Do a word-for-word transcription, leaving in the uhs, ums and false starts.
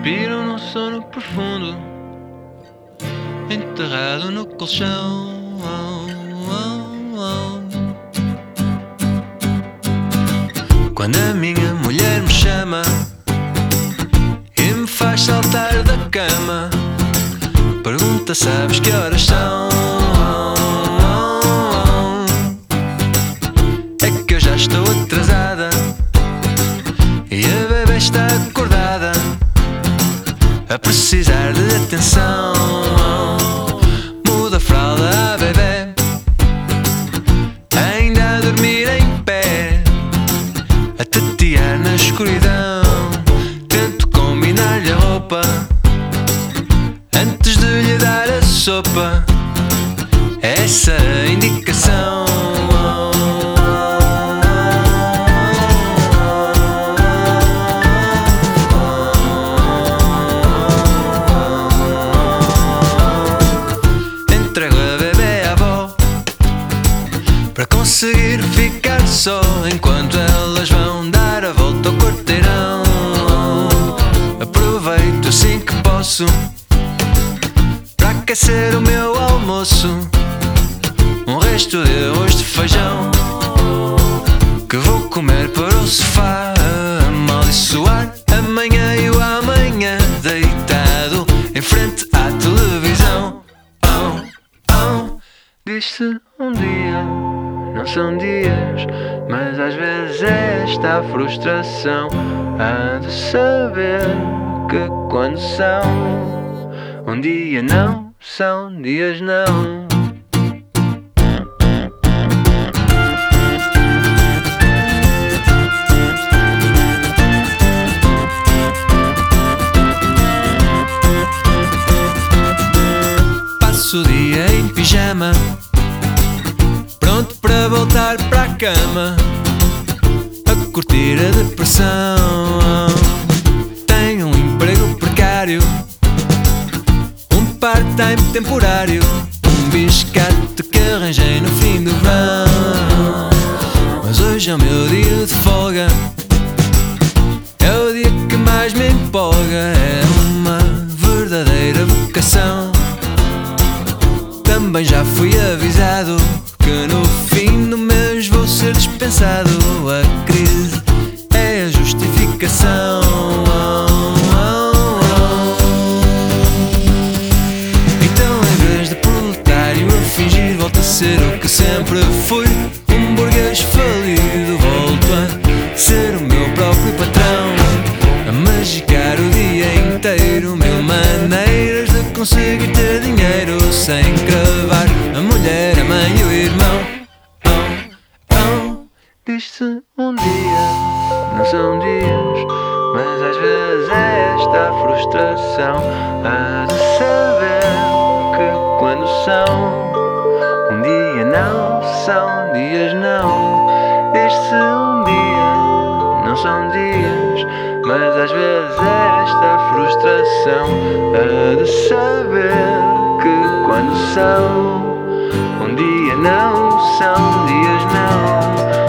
suspiram num sono profundo, enterrado no colchão. Quando a minha mulher me chama e me faz saltar da cama, pergunta: sabes que horas são? É que eu já estou atrasada e a bebê está acordada, a precisar de atenção. Muda a fralda à bebê, ainda a dormir em pé, a tatear na escuridão. Tento combinar-lhe a roupa antes de lhe dar a sopa, essa é a indicação. Entrego a bebê à avó para conseguir ficar só, enquanto elas vão dar a volta ao quarteirão. Aproveito assim que posso para aquecer o meu almoço, um resto de arroz de feijão que vou comer para o sofá, a amaldiçoar amanhã e o amanhã, deitado em frente à televisão. Oh, oh. Diz-se um dia, não são dias, mas às vezes é esta a frustração. Há de saber que quando são um dia não são dias não. Passo o dia em pijama, pronto para voltar para a cama, a curtir a depressão. Tenho um emprego precário, um part-time temporário, um biscate que arranjei no fim do verão. Mas hoje é o meu dia de folga, é o dia que mais me empolga, é uma verdadeira vocação. Também já fui avisado que no fim do mês vou ser dispensado. A crise é a justificação. Então, em vez de proletário a fingir, volto a ser o que sempre fui, um burguês falido. Volto a ser o meu próprio patrão, a magicar o dia inteiro, mil maneiras de conseguir ter dinheiro sem cravar a mulher, a mãe e o irmão. Oh, oh. Diz-se um dia, não são dias, mas às vezes é esta a frustração. Há de saber que quando são um dia não são dias não. Diz-se um dia, não são dias, mas às vezes é esta a frustração. Há de saber que quando são um dia não são dias não.